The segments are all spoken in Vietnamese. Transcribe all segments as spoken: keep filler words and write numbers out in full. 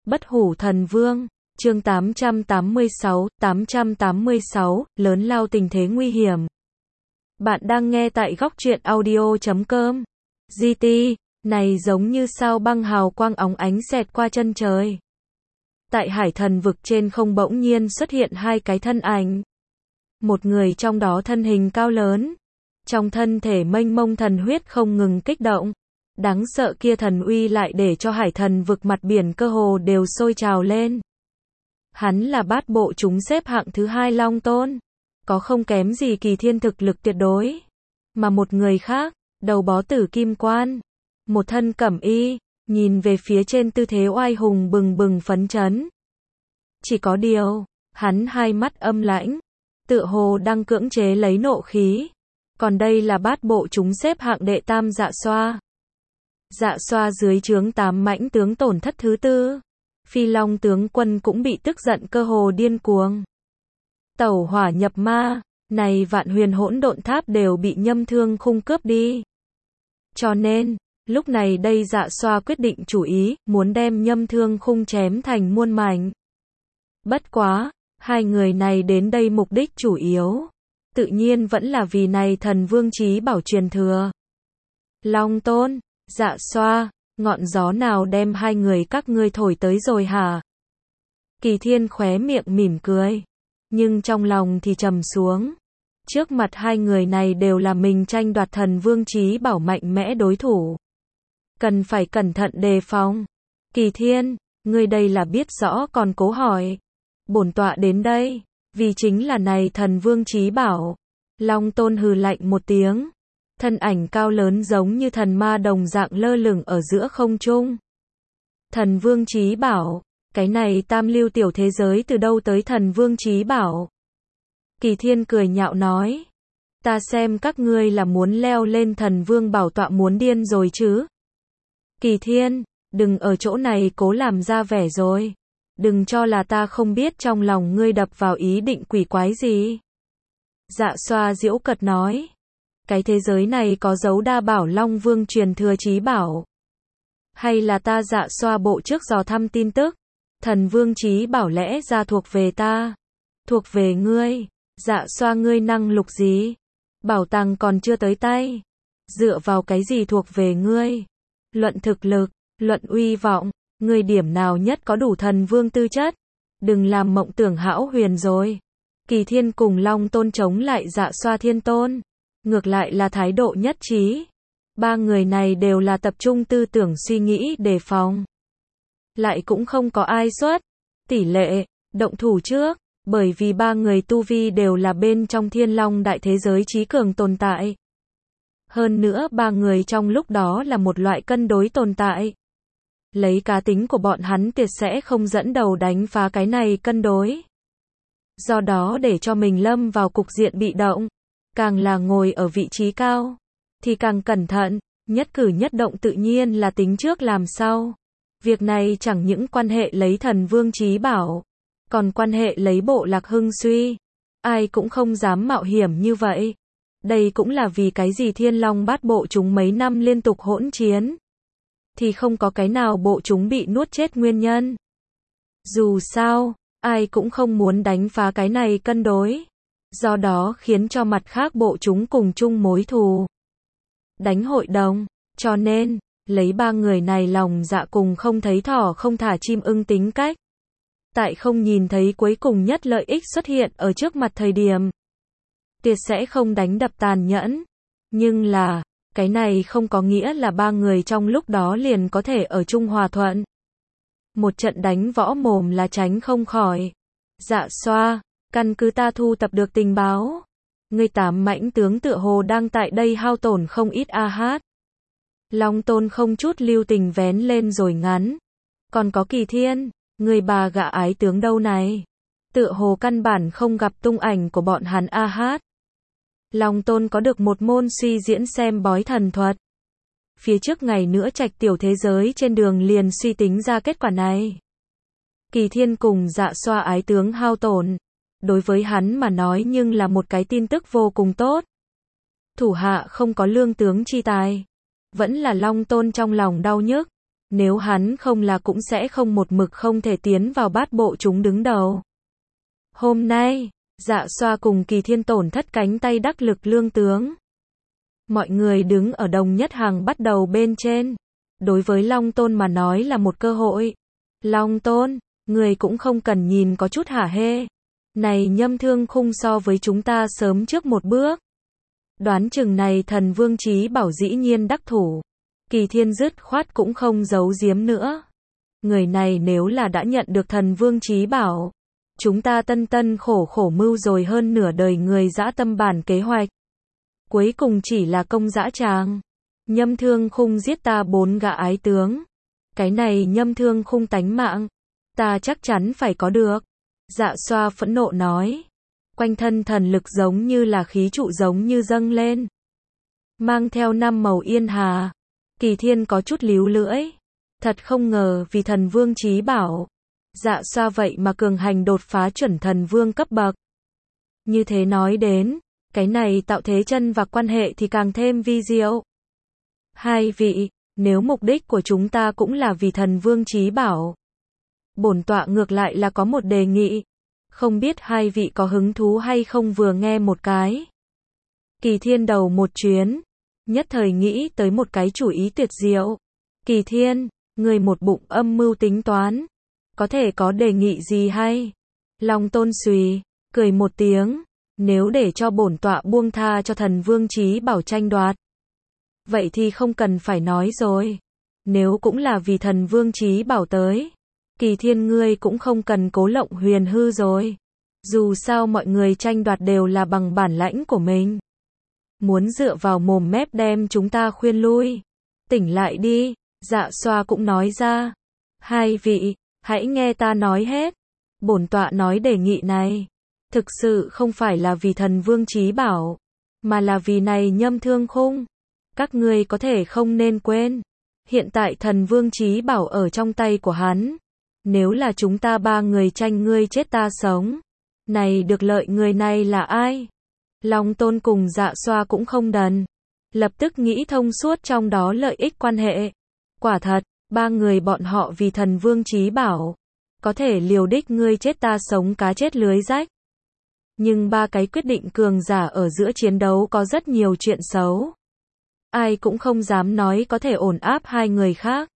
Bất hủ thần vương, chương tám trăm tám mươi sáu, tám trăm tám mươi sáu, lớn lao tình thế nguy hiểm. Bạn đang nghe tại góc truyện audio chấm com. giê tê, này giống như sao băng hào quang óng ánh xẹt qua chân trời. Tại hải thần vực trên không bỗng nhiên xuất hiện hai cái thân ảnh. Một người trong đó thân hình cao lớn. Trong thân thể mênh mông thần huyết không ngừng kích động. Đáng sợ kia thần uy lại để cho hải thần vực mặt biển cơ hồ đều sôi trào lên. Hắn là bát bộ chúng xếp hạng thứ hai Long Tôn. Có không kém gì Kỳ Thiên thực lực tuyệt đối. Mà một người khác, đầu bó tử kim quan. Một thân cẩm y, nhìn về phía trên tư thế oai hùng bừng bừng phấn chấn. Chỉ có điều, hắn hai mắt âm lãnh, tựa hồ đang cưỡng chế lấy nộ khí. Còn đây là bát bộ chúng xếp hạng đệ tam Dạ Xoa. Dạ Xoa dưới trướng tám mãnh tướng tổn thất thứ tư. Phi Long tướng quân cũng bị tức giận cơ hồ điên cuồng. Tẩu hỏa nhập ma, này vạn huyền hỗn độn tháp đều bị Nhâm Thương Khung cướp đi. Cho nên, lúc này đây Dạ Xoa quyết định chủ ý, muốn đem Nhâm Thương Khung chém thành muôn mảnh. Bất quá, hai người này đến đây mục đích chủ yếu, tự nhiên vẫn là vì này thần vương chí bảo truyền thừa. Long Tôn, Dạ Xoa, ngọn gió nào đem hai người các ngươi thổi tới rồi hả? Kỳ Thiên khóe miệng mỉm cười, nhưng trong lòng thì trầm xuống. Trước mặt hai người này đều là mình tranh đoạt thần vương chí bảo mạnh mẽ đối thủ. Cần phải cẩn thận đề phòng. Kỳ Thiên, ngươi đây là biết rõ còn cố hỏi. Bổn tọa đến đây, vì chính là này thần vương chí bảo. Long Tôn hừ lạnh một tiếng. Thân ảnh cao lớn giống như thần ma đồng dạng lơ lửng ở giữa không trung. Thần vương chí bảo, cái này tam lưu tiểu thế giới từ đâu tới thần vương chí bảo? Kỳ Thiên cười nhạo nói, ta xem các ngươi là muốn leo lên thần vương bảo tọa muốn điên rồi chứ. Kỳ Thiên, đừng ở chỗ này cố làm ra vẻ rồi. Đừng cho là ta không biết trong lòng ngươi đập vào ý định quỷ quái gì. Dạ Xoa giễu cợt nói, cái thế giới này có dấu đa bảo Long Vương truyền thừa chí bảo. Hay là ta Dạ Xoa bộ trước dò thăm tin tức, thần vương chí bảo lẽ ra thuộc về ta, thuộc về ngươi. Dạ Xoa ngươi năng lục gì? Bảo tàng còn chưa tới tay. Dựa vào cái gì thuộc về ngươi? Luận thực lực, luận uy vọng, ngươi điểm nào nhất có đủ thần vương tư chất? Đừng làm mộng tưởng hão huyền rồi. Kỳ Thiên cùng Long Tôn chống lại Dạ Xoa Thiên Tôn. Ngược lại là thái độ nhất trí. Ba người này đều là tập trung tư tưởng suy nghĩ đề phòng. Lại cũng không có ai xuất tỷ lệ động thủ trước, bởi vì ba người tu vi đều là bên trong Thiên Long đại thế giới chí cường tồn tại. Hơn nữa ba người trong lúc đó là một loại cân đối tồn tại. Lấy cá tính của bọn hắn tuyệt sẽ không dẫn đầu đánh phá cái này cân đối. Do đó để cho mình lâm vào cục diện bị động. Càng là ngồi ở vị trí cao, thì càng cẩn thận, nhất cử nhất động tự nhiên là tính trước làm sau. Việc này chẳng những quan hệ lấy thần vương chí bảo, còn quan hệ lấy bộ lạc hưng suy. Ai cũng không dám mạo hiểm như vậy. Đây cũng là vì cái gì Thiên Long bát bộ chúng mấy năm liên tục hỗn chiến, thì không có cái nào bộ chúng bị nuốt chết nguyên nhân. Dù sao, ai cũng không muốn đánh phá cái này cân đối. Do đó khiến cho mặt khác bộ chúng cùng chung mối thù. Đánh hội đồng, cho nên, lấy ba người này lòng dạ cùng không thấy thỏ không thả chim ưng tính cách. Tại không nhìn thấy cuối cùng nhất lợi ích xuất hiện ở trước mặt thời điểm. Tuyệt sẽ không đánh đập tàn nhẫn. Nhưng là, cái này không có nghĩa là ba người trong lúc đó liền có thể ở chung hòa thuận. Một trận đánh võ mồm là tránh không khỏi. Dạ Xoa, căn cứ ta thu tập được tình báo, ngươi tám mãnh tướng tựa hồ đang tại đây hao tổn không ít a hát. Long Tôn không chút lưu tình vén lên rồi ngắn. Còn có Kỳ Thiên, người bà gã ái tướng đâu này? Tựa hồ căn bản không gặp tung ảnh của bọn hắn a hát. Long Tôn có được một môn suy diễn xem bói thần thuật. Phía trước ngày nữa trạch tiểu thế giới trên đường liền suy tính ra kết quả này. Kỳ Thiên cùng Dạ Xoa ái tướng hao tổn. Đối với hắn mà nói nhưng là một cái tin tức vô cùng tốt. Thủ hạ không có lương tướng chi tài. Vẫn là Long Tôn trong lòng đau nhức. Nếu hắn không là cũng sẽ không một mực không thể tiến vào bát bộ chúng đứng đầu. Hôm nay, Dạ Xoa cùng Kỳ Thiên tổn thất cánh tay đắc lực lương tướng. Mọi người đứng ở đồng nhất hàng bắt đầu bên trên. Đối với Long Tôn mà nói là một cơ hội. Long Tôn, người cũng không cần nhìn có chút hả hê. Này Nhâm Thương Khung so với chúng ta sớm trước một bước. Đoán chừng này Thần Vương Chí Bảo dĩ nhiên đắc thủ. Kỳ Thiên dứt khoát cũng không giấu giếm nữa. Người này nếu là đã nhận được Thần Vương Chí Bảo, chúng ta tân tân khổ khổ mưu rồi hơn nửa đời người dã tâm bản kế hoạch. Cuối cùng chỉ là công dã tràng. Nhâm Thương Khung giết ta bốn gã ái tướng. Cái này Nhâm Thương Khung tánh mạng, ta chắc chắn phải có được. Dạ Xoa phẫn nộ nói. Quanh thân thần lực giống như là khí trụ giống như dâng lên. Mang theo năm màu yên hà. Kỳ Thiên có chút líu lưỡi. Thật không ngờ vì Thần Vương Chí Bảo. Dạ Xoa vậy mà cường hành đột phá chuẩn thần vương cấp bậc. Như thế nói đến, cái này tạo thế chân và quan hệ thì càng thêm vi diệu. Hai vị, nếu mục đích của chúng ta cũng là vì Thần Vương Chí Bảo, bổn tọa ngược lại là có một đề nghị. Không biết hai vị có hứng thú hay không vừa nghe một cái. Kỳ Thiên đầu một chuyến, nhất thời nghĩ tới một cái chủ ý tuyệt diệu. Kỳ Thiên, người một bụng âm mưu tính toán, có thể có đề nghị gì hay? Long Tôn xùy, cười một tiếng, nếu để cho bổn tọa buông tha cho Thần Vương Chí Bảo tranh đoạt, vậy thì không cần phải nói rồi. Nếu cũng là vì Thần Vương Chí Bảo tới, Kỳ Thiên ngươi cũng không cần cố lộng huyền hư rồi. Dù sao mọi người tranh đoạt đều là bằng bản lãnh của mình. Muốn dựa vào mồm mép đem chúng ta khuyên lui. Tỉnh lại đi, Dạ Xoa cũng nói ra. Hai vị, hãy nghe ta nói hết. Bổn tọa nói đề nghị này, thực sự không phải là vì Thần Vương Chí Bảo, mà là vì này Nhâm Thương Khung. Các ngươi có thể không nên quên, hiện tại Thần Vương Chí Bảo ở trong tay của hắn. Nếu là chúng ta ba người tranh ngươi chết ta sống, này được lợi người này là ai? Long Tôn cùng Dạ Xoa cũng không đần, lập tức nghĩ thông suốt trong đó lợi ích quan hệ. Quả thật, ba người bọn họ vì Thần Vương Chí Bảo, có thể liều đích ngươi chết ta sống cá chết lưới rách. Nhưng ba cái quyết định cường giả ở giữa chiến đấu có rất nhiều chuyện xấu. Ai cũng không dám nói có thể ổn áp hai người khác.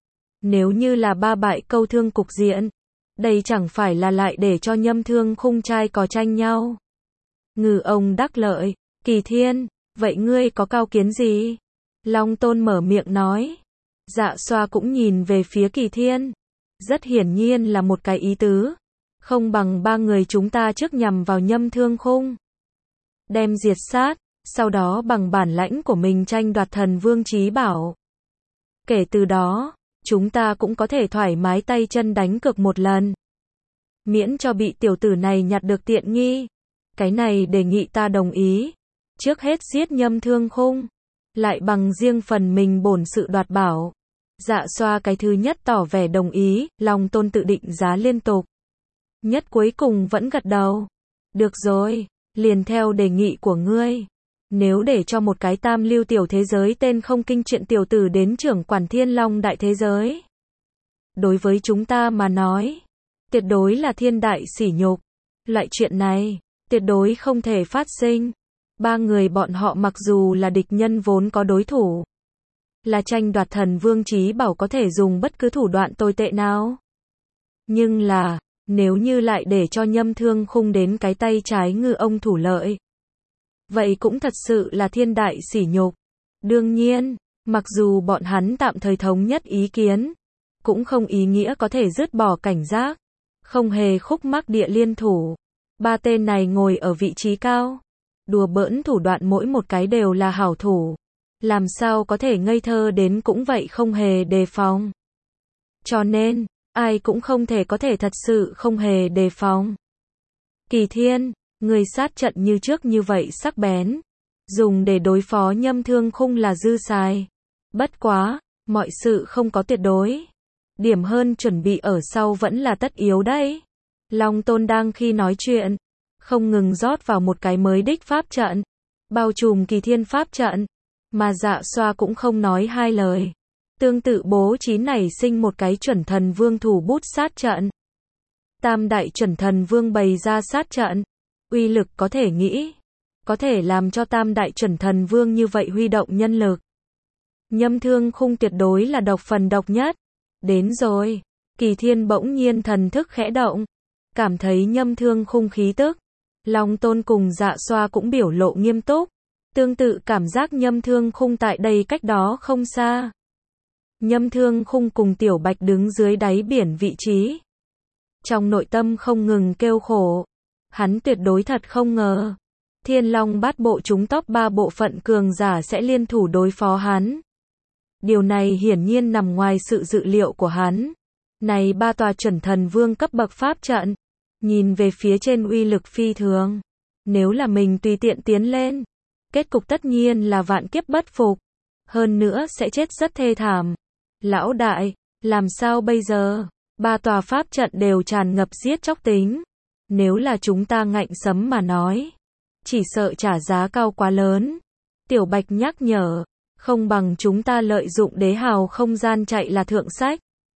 Nếu như là ba bại câu thương cục diện, đây chẳng phải là lại để cho Nhâm Thương Khung trai có tranh nhau. Ngư ông đắc lợi, Kỳ Thiên, vậy ngươi có cao kiến gì? Long Tôn mở miệng nói. Dạ Xoa cũng nhìn về phía Kỳ Thiên. Rất hiển nhiên là một cái ý tứ. Không bằng ba người chúng ta trước nhằm vào Nhâm Thương Khung, đem diệt sát, sau đó bằng bản lãnh của mình tranh đoạt Thần Vương Chí Bảo. Kể từ đó, chúng ta cũng có thể thoải mái tay chân đánh cược một lần. Miễn cho bị tiểu tử này nhặt được tiện nghi. Cái này đề nghị ta đồng ý. Trước hết giết Nhâm Thương Khung, lại bằng riêng phần mình bổn sự đoạt bảo. Dạ Xoa cái thứ nhất tỏ vẻ đồng ý, Long Tôn tự định giá liên tục. Nhất cuối cùng vẫn gật đầu. Được rồi, liền theo đề nghị của ngươi. Nếu để cho một cái tam lưu tiểu thế giới tên không kinh chuyện tiểu tử đến trưởng quản Thiên Long đại thế giới, đối với chúng ta mà nói, tuyệt đối là thiên đại sỉ nhục. Loại chuyện này, tuyệt đối không thể phát sinh. Ba người bọn họ mặc dù là địch nhân vốn có đối thủ, là tranh đoạt Thần Vương Chí Bảo có thể dùng bất cứ thủ đoạn tồi tệ nào. Nhưng là, nếu như lại để cho Nhâm Thương Khung đến cái tay trái ngư ông thủ lợi, vậy cũng thật sự là thiên đại sỉ nhục. Đương nhiên, mặc dù bọn hắn tạm thời thống nhất ý kiến, cũng không ý nghĩa có thể dứt bỏ cảnh giác, không hề khúc mắc địa liên thủ. Ba tên này ngồi ở vị trí cao, đùa bỡn thủ đoạn mỗi một cái đều là hảo thủ. Làm sao có thể ngây thơ đến cũng vậy không hề đề phòng. Cho nên, ai cũng không thể có thể thật sự không hề đề phòng. Kỳ Thiên, người sát trận như trước như vậy sắc bén, dùng để đối phó Nhâm Thương Khung là dư xài. Bất quá, mọi sự không có tuyệt đối. Điểm hơn chuẩn bị ở sau vẫn là tất yếu đấy. Long Tôn đang khi nói chuyện, không ngừng rót vào một cái mới đích pháp trận, bao trùm Kỳ Thiên pháp trận, mà Dạ Xoa cũng không nói hai lời. Tương tự bố trí nảy sinh một cái chuẩn thần vương thủ bút sát trận. Tam đại chuẩn thần vương bày ra sát trận, uy lực có thể nghĩ, có thể làm cho tam đại chuẩn thần vương như vậy huy động nhân lực. Nhâm Thương Khung tuyệt đối là độc phần độc nhất. Đến rồi, Kỳ Thiên bỗng nhiên thần thức khẽ động, cảm thấy Nhâm Thương Khung khí tức. Long Tôn cùng Dạ Xoa cũng biểu lộ nghiêm túc, tương tự cảm giác Nhâm Thương Khung tại đây cách đó không xa. Nhâm Thương Khung cùng Tiểu Bạch đứng dưới đáy biển vị trí. Trong nội tâm không ngừng kêu khổ. Hắn tuyệt đối thật không ngờ. Thiên Long Bát Bộ chúng top ba bộ phận cường giả sẽ liên thủ đối phó hắn. Điều này hiển nhiên nằm ngoài sự dự liệu của hắn. Này ba tòa chuẩn thần vương cấp bậc pháp trận. Nhìn về phía trên uy lực phi thường. Nếu là mình tùy tiện tiến lên. Kết cục tất nhiên là vạn kiếp bất phục. Hơn nữa sẽ chết rất thê thảm. Lão đại, làm sao bây giờ? Ba tòa pháp trận đều tràn ngập giết chóc tính. Nếu là chúng ta ngạnh sấm mà nói, chỉ sợ trả giá cao quá lớn. Tiểu Bạch nhắc nhở, không bằng chúng ta lợi dụng đế hào không gian chạy là thượng sách.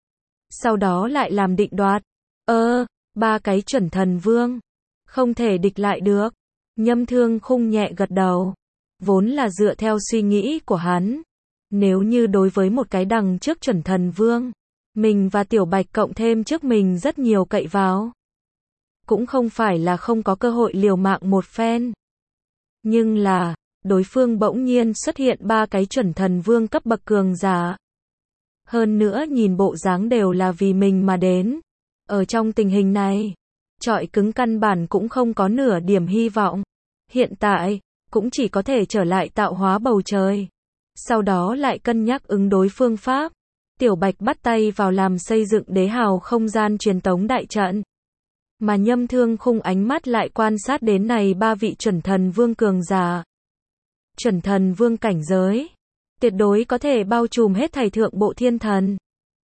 Sau đó lại làm định đoạt. Ơ, ba cái chuẩn thần vương, không thể địch lại được. Nhâm Thương Khung nhẹ gật đầu. Vốn là dựa theo suy nghĩ của hắn. Nếu như đối với một cái đằng trước chuẩn thần vương, mình và Tiểu Bạch cộng thêm trước mình rất nhiều cậy vào. Cũng không phải là không có cơ hội liều mạng một phen. Nhưng là, đối phương bỗng nhiên xuất hiện ba cái chuẩn thần vương cấp bậc cường giả. Hơn nữa nhìn bộ dáng đều là vì mình mà đến. Ở trong tình hình này, trọi cứng căn bản cũng không có nửa điểm hy vọng. Hiện tại, cũng chỉ có thể trở lại tạo hóa bầu trời. Sau đó lại cân nhắc ứng đối phương pháp. Tiểu Bạch bắt tay vào làm xây dựng đế hào không gian truyền tống đại trận. Mà Nhâm Thương Khung ánh mắt lại quan sát đến này ba vị chuẩn thần vương cường giả. Chuẩn thần vương cảnh giới, tuyệt đối có thể bao trùm hết thảy thượng bộ thiên thần.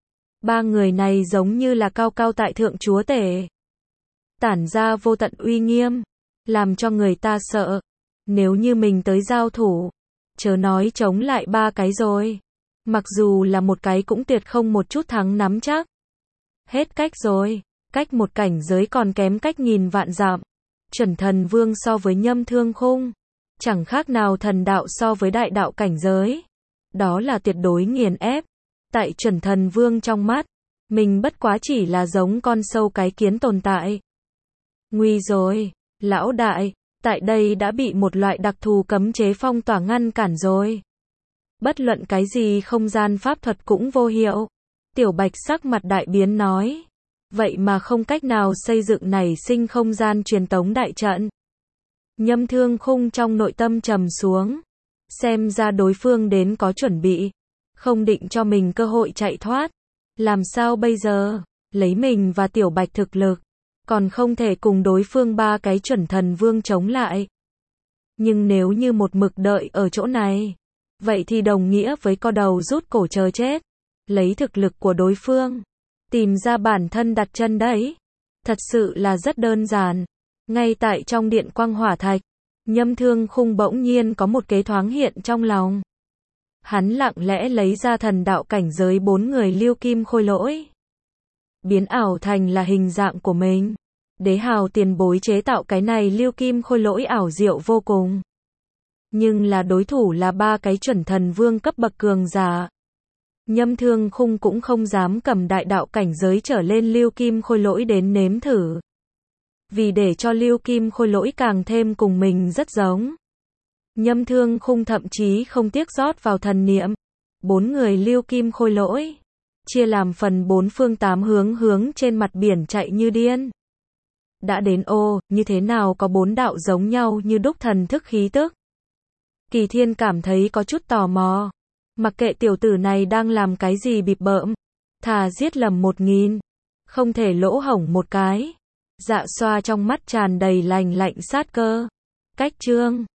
Ba người này giống như là cao cao tại thượng chúa tể. Tản ra vô tận uy nghiêm, làm cho người ta sợ. Nếu như mình tới giao thủ, chớ nói chống lại ba cái rồi. Mặc dù là một cái cũng tuyệt không một chút thắng nắm chắc. Hết cách rồi, cách một cảnh giới còn kém cách nghìn vạn dặm. Chuẩn thần vương so với Nhâm Thương Khung, chẳng khác nào thần đạo so với đại đạo cảnh giới. Đó là tuyệt đối nghiền ép. Tại chuẩn thần vương trong mắt, mình bất quá chỉ là giống con sâu cái kiến tồn tại. Nguy rồi, lão đại, tại đây đã bị một loại đặc thù cấm chế phong tỏa ngăn cản rồi. Bất luận cái gì không gian pháp thuật cũng vô hiệu. Tiểu Bạch sắc mặt đại biến nói. Vậy mà không cách nào xây dựng nảy sinh không gian truyền tống đại trận. Nhâm Thương Khung trong nội tâm trầm xuống. Xem ra đối phương đến có chuẩn bị. Không định cho mình cơ hội chạy thoát. Làm sao bây giờ? Lấy mình và Tiểu Bạch thực lực. Còn không thể cùng đối phương ba cái chuẩn thần vương chống lại. Nhưng nếu như một mực đợi ở chỗ này, vậy thì đồng nghĩa với co đầu rút cổ chờ chết. Lấy thực lực của đối phương, tìm ra bản thân đặt chân đấy. Thật sự là rất đơn giản. Ngay tại trong điện quang hỏa thạch, Nhâm Thương Khung bỗng nhiên có một kế thoáng hiện trong lòng. Hắn lặng lẽ lấy ra thần đạo cảnh giới bốn người lưu kim khôi lỗi. Biến ảo thành là hình dạng của mình. Đế hào tiền bối chế tạo cái này lưu kim khôi lỗi ảo diệu vô cùng. Nhưng là đối thủ là ba cái chuẩn thần vương cấp bậc cường giả. Nhâm Thương Khung cũng không dám cầm đại đạo cảnh giới trở lên lưu kim khôi lỗi đến nếm thử. Vì để cho lưu kim khôi lỗi càng thêm cùng mình rất giống. Nhâm Thương Khung thậm chí không tiếc rót vào thần niệm. Bốn người lưu kim khôi lỗi. Chia làm phần bốn phương tám hướng hướng trên mặt biển chạy như điên. Đã đến ô, như thế nào có bốn đạo giống nhau như đúc thần thức khí tức. Kỳ Thiên cảm thấy có chút tò mò. Mặc kệ tiểu tử này đang làm cái gì bịp bợm. Thà giết lầm một nghìn. Không thể lỗ hổng một cái. Dạ Xoa trong mắt tràn đầy lành lạnh sát cơ. Cách chương.